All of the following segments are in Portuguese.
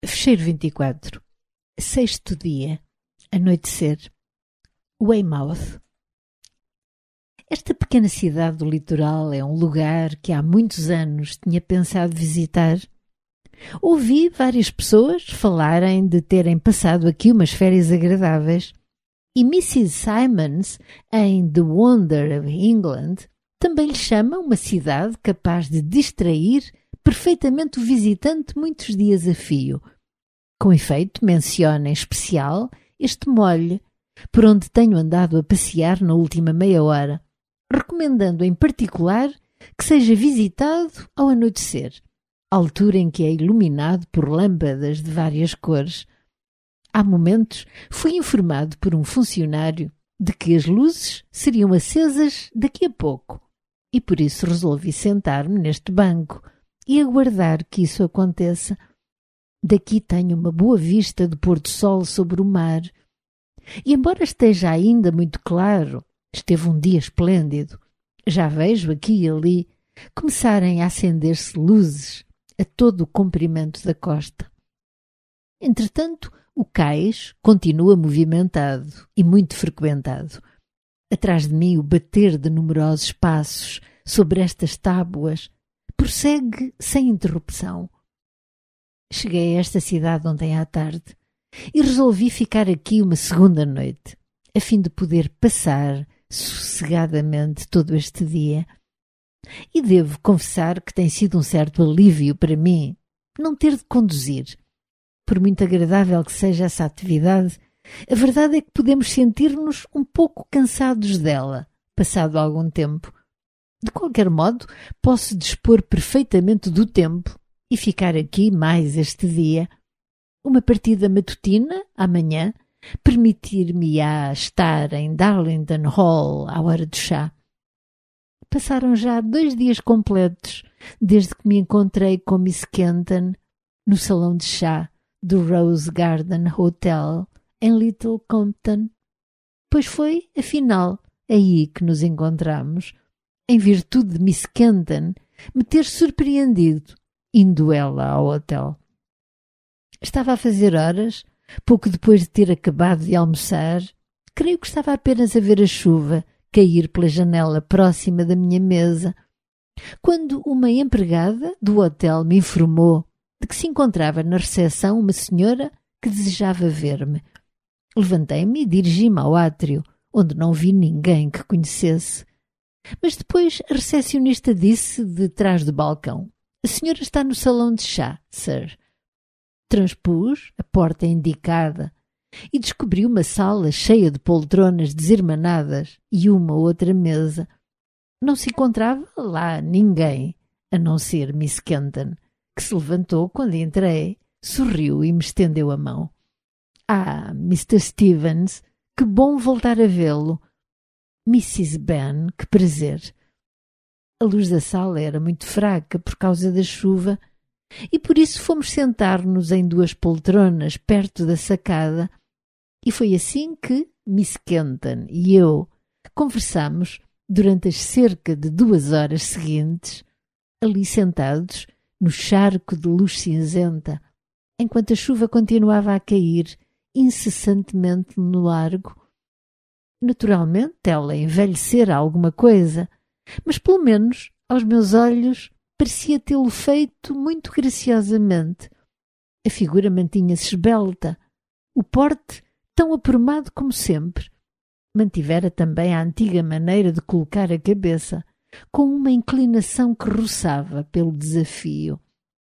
Fecheiro 24. Sexto dia. Anoitecer. Weymouth. Esta pequena cidade do litoral é um lugar que há muitos anos tinha pensado visitar. Ouvi várias pessoas falarem de terem passado aqui umas férias agradáveis. E Mrs. Simons, em The Wonder of England, também lhe chama uma cidade capaz de distrair perfeitamente o visitante muitos dias a fio. Com efeito, menciona em especial este molhe, por onde tenho andado a passear na última meia hora, recomendando em particular que seja visitado ao anoitecer, altura em que é iluminado por lâmpadas de várias cores. Há momentos fui informado por um funcionário de que as luzes seriam acesas daqui a pouco, e por isso resolvi sentar-me neste banco e aguardar que isso aconteça. Daqui tenho uma boa vista do pôr-do-sol sobre o mar. E embora esteja ainda muito claro, esteve um dia esplêndido. Já vejo aqui e ali começarem a acender-se luzes a todo o comprimento da costa. Entretanto, o cais continua movimentado e muito frequentado. Atrás de mim o bater de numerosos passos sobre estas tábuas prossegue sem interrupção. Cheguei a esta cidade ontem à tarde e resolvi ficar aqui uma segunda noite, a fim de poder passar sossegadamente todo este dia. E devo confessar que tem sido um certo alívio para mim não ter de conduzir. Por muito agradável que seja essa atividade, a verdade é que podemos sentir-nos um pouco cansados dela, passado algum tempo. De qualquer modo, posso dispor perfeitamente do tempo e ficar aqui mais este dia. Uma partida matutina, amanhã, permitir-me-á estar em Darlington Hall à hora do chá. Passaram já 2 dias completos desde que me encontrei com Miss Kenton no salão de chá do Rose Garden Hotel em Little Compton, pois foi, afinal, aí que nos encontramos, em virtude de Miss Kenton me ter surpreendido indo ela ao hotel. Estava a fazer horas, pouco depois de ter acabado de almoçar. Creio que estava apenas a ver a chuva cair pela janela próxima da minha mesa, quando uma empregada do hotel me informou de que se encontrava na recepção uma senhora que desejava ver-me. Levantei-me e dirigi-me ao átrio, onde não vi ninguém que conhecesse. Mas depois a recepcionista disse de trás do balcão: "A senhora está no salão de chá, sir." Transpus a porta indicada e descobri uma sala cheia de poltronas desirmanadas e uma outra mesa. Não se encontrava lá ninguém, a não ser Miss Kenton, que se levantou quando entrei, sorriu e me estendeu a mão. "Ah, Mr. Stevens, que bom voltar a vê-lo." "Mrs. Benn, que prazer." A luz da sala era muito fraca por causa da chuva e por isso fomos sentar-nos em 2 poltronas perto da sacada, e foi assim que Miss Kenton e eu conversamos durante as cerca de 2 horas seguintes, ali sentados no charco de luz cinzenta, enquanto a chuva continuava a cair incessantemente no largo. Naturalmente ela envelhecera alguma coisa, mas pelo menos aos meus olhos parecia tê-lo feito muito graciosamente. A figura mantinha-se esbelta, o porte tão aprumado como sempre. Mantivera também a antiga maneira de colocar a cabeça, com uma inclinação que roçava pelo desafio.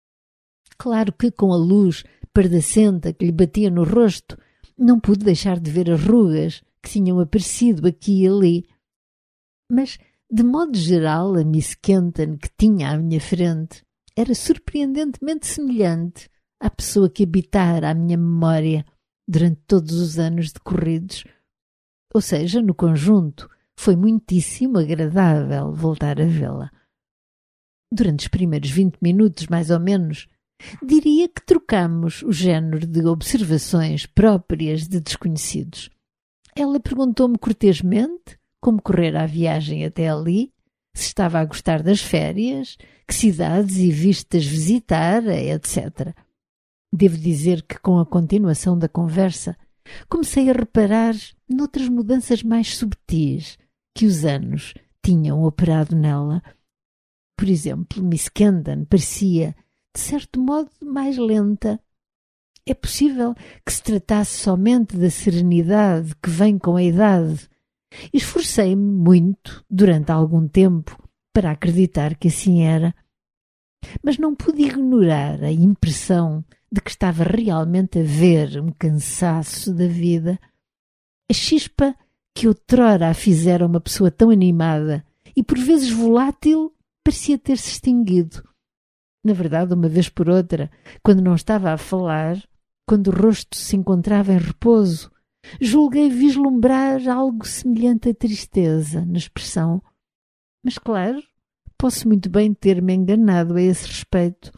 Claro que com a luz pardacenta que lhe batia no rosto, não pude deixar de ver as rugas que tinham aparecido aqui e ali. Mas, de modo geral, a Miss Kenton que tinha à minha frente era surpreendentemente semelhante à pessoa que habitara a minha memória durante todos os anos decorridos. Ou seja, no conjunto, foi muitíssimo agradável voltar a vê-la. Durante os primeiros 20 minutos, mais ou menos, diria que trocamos o género de observações próprias de desconhecidos. Ela perguntou-me cortesmente como correra a viagem até ali, se estava a gostar das férias, que cidades e vistas visitara, etc. Devo dizer que, com a continuação da conversa, comecei a reparar noutras mudanças mais subtis que os anos tinham operado nela. Por exemplo, Miss Kendon parecia, de certo modo, mais lenta. É possível que se tratasse somente da serenidade que vem com a idade. Esforcei-me muito, durante algum tempo, para acreditar que assim era. Mas não pude ignorar a impressão de que estava realmente a ver um cansaço da vida. A chispa que outrora a fizera uma pessoa tão animada e por vezes volátil parecia ter-se extinguido. Na verdade, uma vez por outra, quando não estava a falar, quando o rosto se encontrava em repouso, julguei vislumbrar algo semelhante à tristeza na expressão. Mas, claro, posso muito bem ter-me enganado a esse respeito.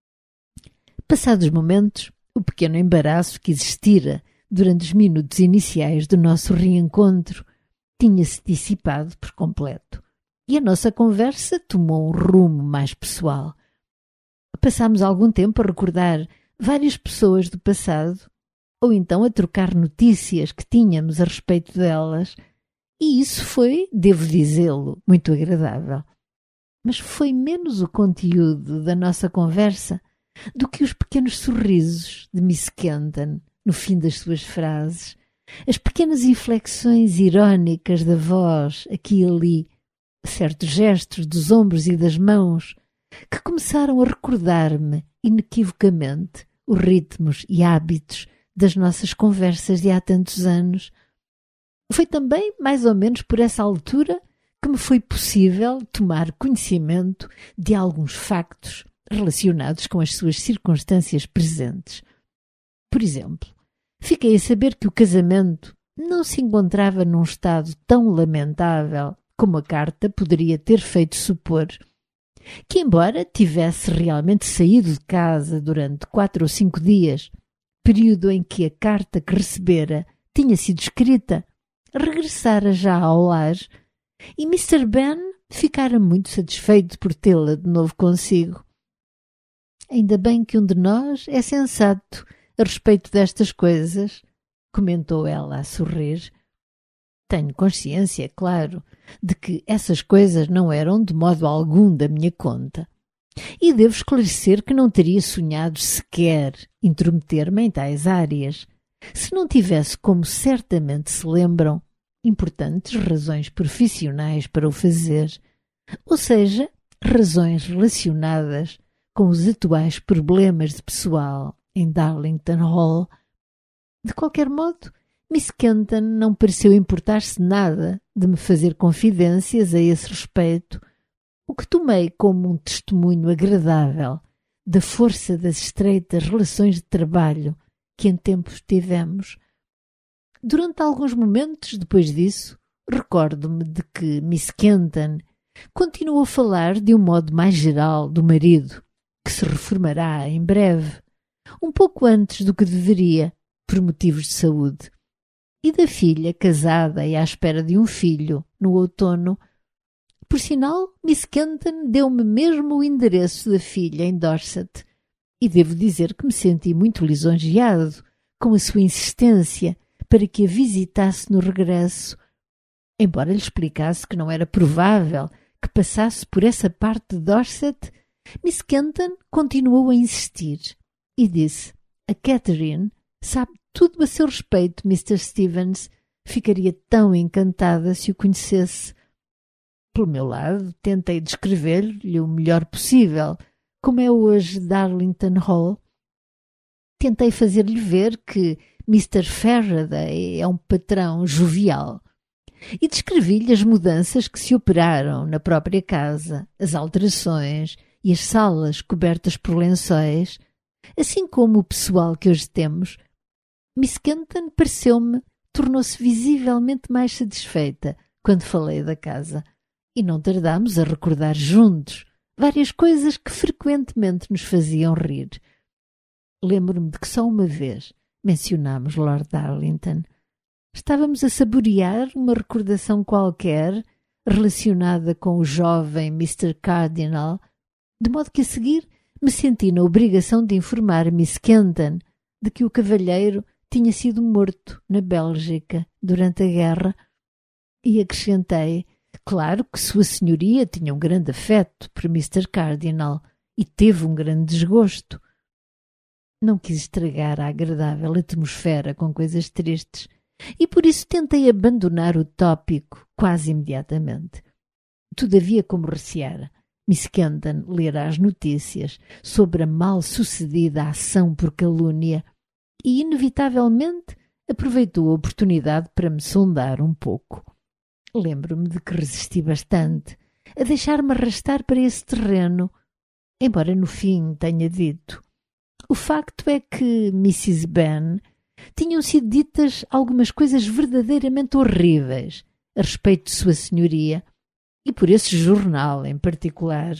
Passados momentos, o pequeno embaraço que existira durante os minutos iniciais do nosso reencontro tinha-se dissipado por completo e a nossa conversa tomou um rumo mais pessoal. Passámos algum tempo a recordar várias pessoas do passado ou então a trocar notícias que tínhamos a respeito delas, e isso foi, devo dizê-lo, muito agradável. Mas foi menos o conteúdo da nossa conversa do que os pequenos sorrisos de Miss Kendon no fim das suas frases, as pequenas inflexões irónicas da voz aqui e ali, certos gestos dos ombros e das mãos que começaram a recordar-me inequivocamente os ritmos e hábitos das nossas conversas de há tantos anos. Foi também, mais ou menos por essa altura, que me foi possível tomar conhecimento de alguns factos relacionados com as suas circunstâncias presentes. Por exemplo, fiquei a saber que o casamento não se encontrava num estado tão lamentável como a carta poderia ter feito supor, que embora tivesse realmente saído de casa durante 4 ou 5 dias, período em que a carta que recebera tinha sido escrita, regressara já ao lar e Mr. Ben ficara muito satisfeito por tê-la de novo consigo. Ainda bem que um de nós é sensato a respeito destas coisas, comentou ela a sorrir. Tenho consciência, claro, de que essas coisas não eram de modo algum da minha conta. E devo esclarecer que não teria sonhado sequer intrometer-me em tais áreas, se não tivesse, como certamente se lembram, importantes razões profissionais para o fazer, ou seja, razões relacionadas com os atuais problemas de pessoal em Darlington Hall. De qualquer modo, Miss Kendon não pareceu importar-se nada de me fazer confidências a esse respeito, o que tomei como um testemunho agradável da força das estreitas relações de trabalho que em tempos tivemos. Durante alguns momentos depois disso, recordo-me de que Miss Kendon continuou a falar de um modo mais geral do marido, que se reformará em breve, um pouco antes do que deveria, por motivos de saúde, e da filha casada e à espera de um filho no outono. Por sinal, Miss Kendon deu-me mesmo o endereço da filha em Dorset, e devo dizer que me senti muito lisonjeado com a sua insistência para que a visitasse no regresso, embora lhe explicasse que não era provável que passasse por essa parte de Dorset. Miss Kendon continuou a insistir e disse: a Catherine sabe tudo a seu respeito, Mr. Stevens. Ficaria tão encantada se o conhecesse. Pelo meu lado, tentei descrever-lhe o melhor possível como é hoje Darlington Hall. Tentei fazer-lhe ver que Mr. Faraday é um patrão jovial e descrevi-lhe as mudanças que se operaram na própria casa, as alterações e as salas cobertas por lençóis, assim como o pessoal que hoje temos. Miss Kendon, pareceu-me, tornou-se visivelmente mais satisfeita quando falei da casa, e não tardámos a recordar juntos várias coisas que frequentemente nos faziam rir. Lembro-me de que só uma vez mencionámos Lord Darlington. Estávamos a saborear uma recordação qualquer relacionada com o jovem Mr. Cardinal, de modo que a seguir me senti na obrigação de informar Miss Kenton de que o cavalheiro tinha sido morto na Bélgica durante a guerra e acrescentei, claro que Sua Senhoria tinha um grande afeto por Mr. Cardinal e teve um grande desgosto. Não quis estragar a agradável atmosfera com coisas tristes e por isso tentei abandonar o tópico quase imediatamente. Todavia, como receara, Miss Kenton lera as notícias sobre a mal-sucedida ação por calúnia e, inevitavelmente, aproveitou a oportunidade para me sondar um pouco. Lembro-me de que resisti bastante a deixar-me arrastar para esse terreno, embora no fim tenha dito. O facto é que Mrs. Benn tinham sido ditas algumas coisas verdadeiramente horríveis a respeito de Sua Senhoria, e por esse jornal em particular.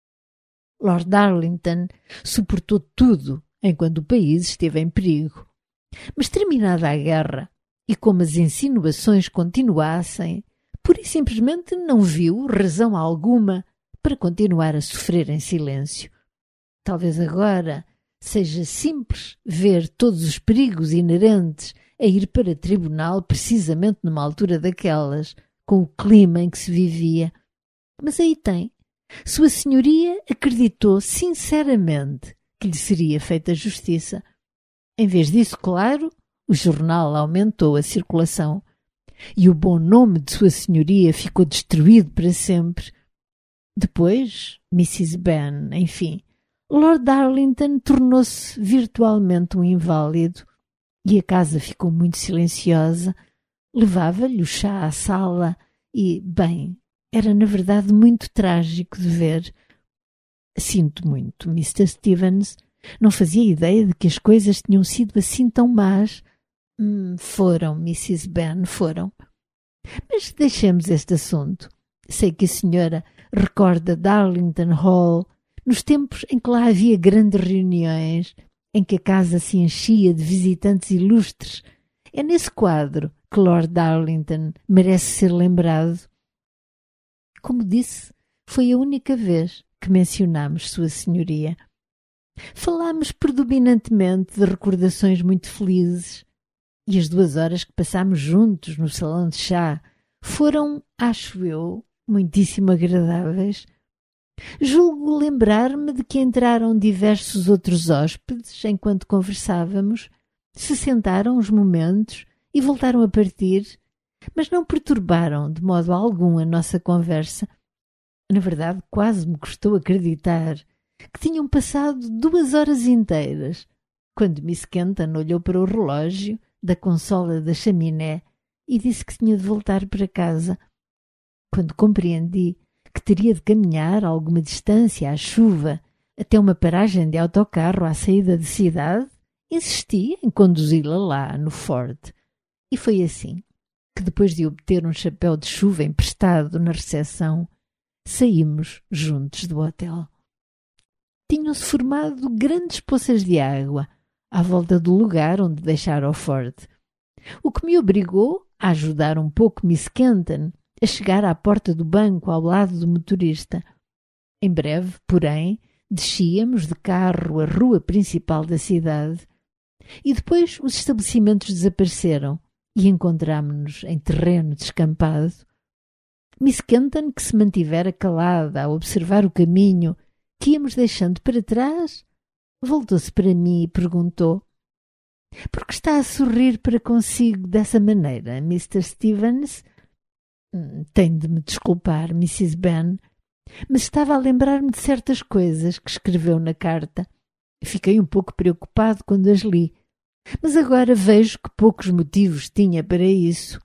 Lord Darlington suportou tudo enquanto o país esteve em perigo. Mas terminada a guerra, e como as insinuações continuassem, pura e simplesmente não viu razão alguma para continuar a sofrer em silêncio. Talvez agora seja simples ver todos os perigos inerentes a ir para tribunal precisamente numa altura daquelas, com o clima em que se vivia. Mas aí tem. Sua Senhoria acreditou sinceramente que lhe seria feita justiça. Em vez disso, claro, o jornal aumentou a circulação e o bom nome de Sua Senhoria ficou destruído para sempre. Depois, Mrs. Benn, enfim, Lord Darlington tornou-se virtualmente um inválido e a casa ficou muito silenciosa. Levava-lhe o chá à sala e, bem, era na verdade muito trágico de ver. Sinto muito, Mr. Stevens. Não fazia ideia de que as coisas tinham sido assim tão más. Foram, Mrs. Benn, foram. Mas deixemos este assunto. Sei que a senhora recorda Darlington Hall, nos tempos em que lá havia grandes reuniões, em que a casa se enchia de visitantes ilustres. É nesse quadro que Lord Darlington merece ser lembrado. Como disse, foi a única vez que mencionámos Sua Senhoria. Falámos predominantemente de recordações muito felizes e as 2 horas que passámos juntos no salão de chá foram, acho eu, muitíssimo agradáveis. Julgo lembrar-me de que entraram diversos outros hóspedes enquanto conversávamos, se sentaram uns momentos e voltaram a partir, mas não perturbaram de modo algum a nossa conversa. Na verdade, quase me custou acreditar que tinham passado 2 horas inteiras, quando Miss Kenton olhou para o relógio da consola da chaminé e disse que tinha de voltar para casa. Quando compreendi que teria de caminhar alguma distância à chuva até uma paragem de autocarro à saída de cidade, insisti em conduzi-la lá no Ford. E foi assim que, depois de obter um chapéu de chuva emprestado na recepção, saímos juntos do hotel. Tinham-se formado grandes poças de água à volta do lugar onde deixara o Ford, o que me obrigou a ajudar um pouco Miss Kenton a chegar à porta do banco ao lado do motorista. Em breve, porém, descíamos de carro a rua principal da cidade e depois os estabelecimentos desapareceram e encontrámo-nos em terreno descampado. Miss Kenton, que se mantivera calada a observar o caminho que íamos deixando para trás, voltou-se para mim e perguntou: "Por que está a sorrir para consigo dessa maneira, Mr. Stevens?" Tenho de me desculpar, Mrs. Benn, mas estava a lembrar-me de certas coisas que escreveu na carta. Fiquei um pouco preocupado quando as li, mas agora vejo que poucos motivos tinha para isso.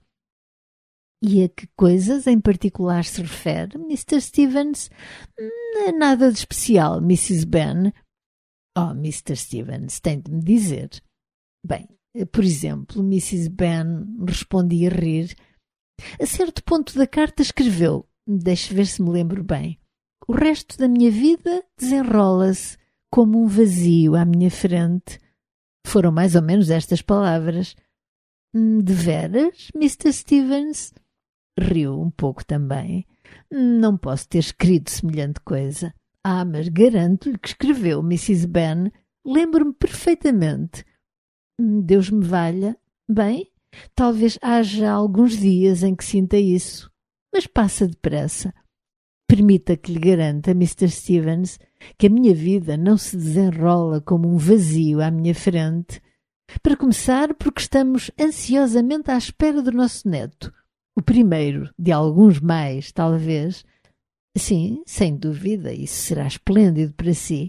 E a que coisas em particular se refere, Mr. Stevens? Nada de especial, Mrs. Benn. Oh, Mr. Stevens, tem de me dizer. Bem, por exemplo, Mrs. Benn respondi a rir. A certo ponto da carta escreveu, deixe ver se me lembro bem: "O resto da minha vida desenrola-se como um vazio à minha frente." Foram mais ou menos estas palavras. De veras, Mr. Stevens? Riu um pouco também. Não posso ter escrito semelhante coisa. Ah, mas garanto-lhe que escreveu Mrs. Benn. Lembro-me perfeitamente. Deus me valha. Bem, talvez haja alguns dias em que sinta isso, mas passa depressa. Permita que lhe garanta, Mr. Stevens, que a minha vida não se desenrola como um vazio à minha frente. Para começar, porque estamos ansiosamente à espera do nosso neto. O primeiro de alguns mais, talvez. Sim, sem dúvida, isso será esplêndido para si.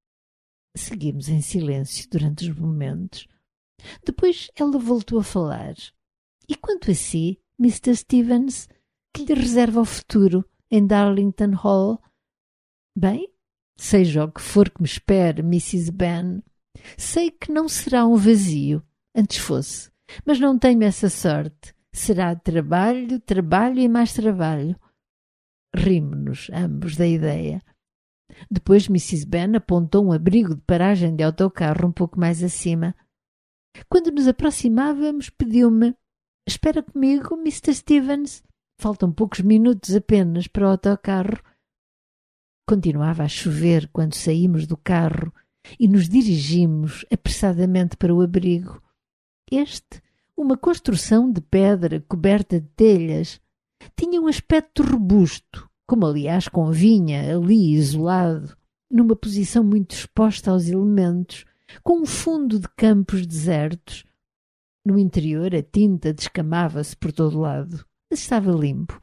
Seguimos em silêncio durante os momentos. Depois ela voltou a falar. E quanto a si, Mr. Stevens, que lhe reserva o futuro em Darlington Hall? Bem, seja o que for que me espere, Mrs. Benn, sei que não será um vazio, antes fosse, mas não tenho essa sorte. Será trabalho, trabalho e mais trabalho. Rimo-nos ambos da ideia. Depois Mrs. Benn apontou um abrigo de paragem de autocarro um pouco mais acima. Quando nos aproximávamos, pediu-me: espera comigo, Mr. Stevens. Faltam poucos minutos apenas para o autocarro. Continuava a chover quando saímos do carro e nos dirigimos apressadamente para o abrigo. Este, uma construção de pedra coberta de telhas, tinha um aspecto robusto, como aliás convinha ali isolado, numa posição muito exposta aos elementos, com um fundo de campos desertos. No interior a tinta descamava-se por todo lado, mas estava limpo.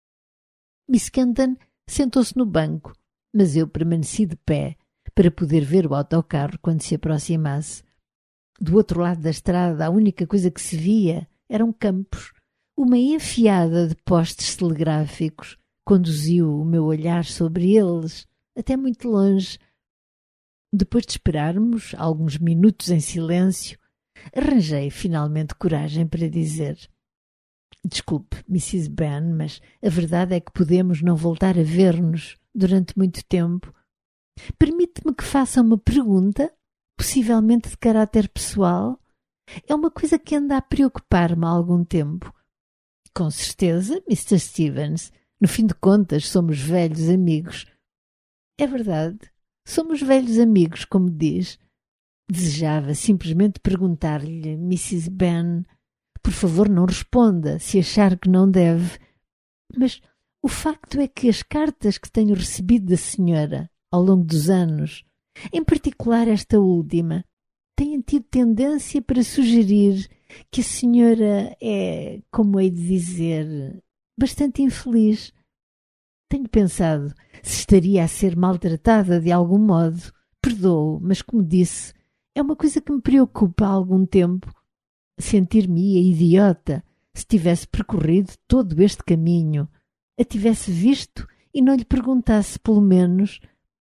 Miss Kenton sentou-se no banco, mas eu permaneci de pé para poder ver o autocarro quando se aproximasse. Do outro lado da estrada a única coisa que se via eram campos. Uma enfiada de postes telegráficos conduziu o meu olhar sobre eles, até muito longe. Depois de esperarmos alguns minutos em silêncio, arranjei finalmente coragem para dizer: desculpe, Mrs. Benn, mas a verdade é que podemos não voltar a ver-nos durante muito tempo. Permite-me que faça uma pergunta, possivelmente de caráter pessoal? É uma coisa que anda a preocupar-me há algum tempo. Com certeza, Mr. Stevens. No fim de contas, somos velhos amigos. É verdade. Somos velhos amigos, como diz. Desejava simplesmente perguntar-lhe, Mrs. Benn. Por favor, não responda, se achar que não deve. Mas o facto é que as cartas que tenho recebido da senhora ao longo dos anos, em particular esta última, têm tido tendência para sugerir que a senhora é, como hei de dizer, bastante infeliz. Tenho pensado se estaria a ser maltratada de algum modo. Perdoo, mas como disse, é uma coisa que me preocupa há algum tempo. Sentir-me-ia idiota se tivesse percorrido todo este caminho, a tivesse visto e não lhe perguntasse pelo menos: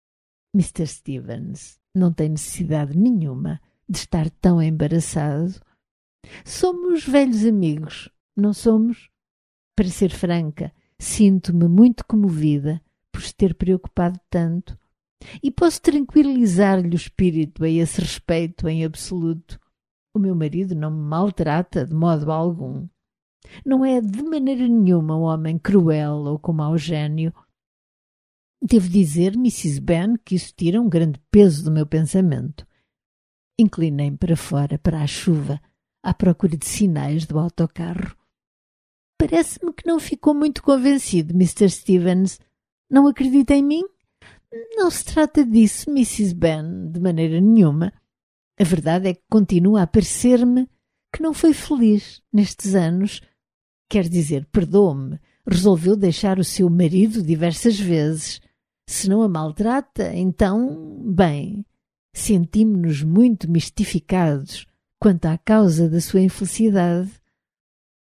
Mr. Stevens, não tem necessidade nenhuma de estar tão embaraçado. Somos velhos amigos, não somos? Para ser franca, sinto-me muito comovida por se ter preocupado tanto e posso tranquilizar-lhe o espírito a esse respeito em absoluto. O meu marido não me maltrata de modo algum. Não é de maneira nenhuma um homem cruel ou com mau gênio. Devo dizer, Mrs. Benn, que isso tira um grande peso do meu pensamento. Inclinei-me para fora, para a chuva, à procura de sinais do autocarro. Parece-me que não ficou muito convencido, Mr. Stevens. Não acredita em mim? Não se trata disso, Mrs. Benn, de maneira nenhuma. A verdade é que continua a parecer-me que não foi feliz nestes anos. Quer dizer, perdoe-me, resolveu deixar o seu marido diversas vezes. Se não a maltrata, então, bem, sentimos-nos muito mistificados quanto à causa da sua infelicidade.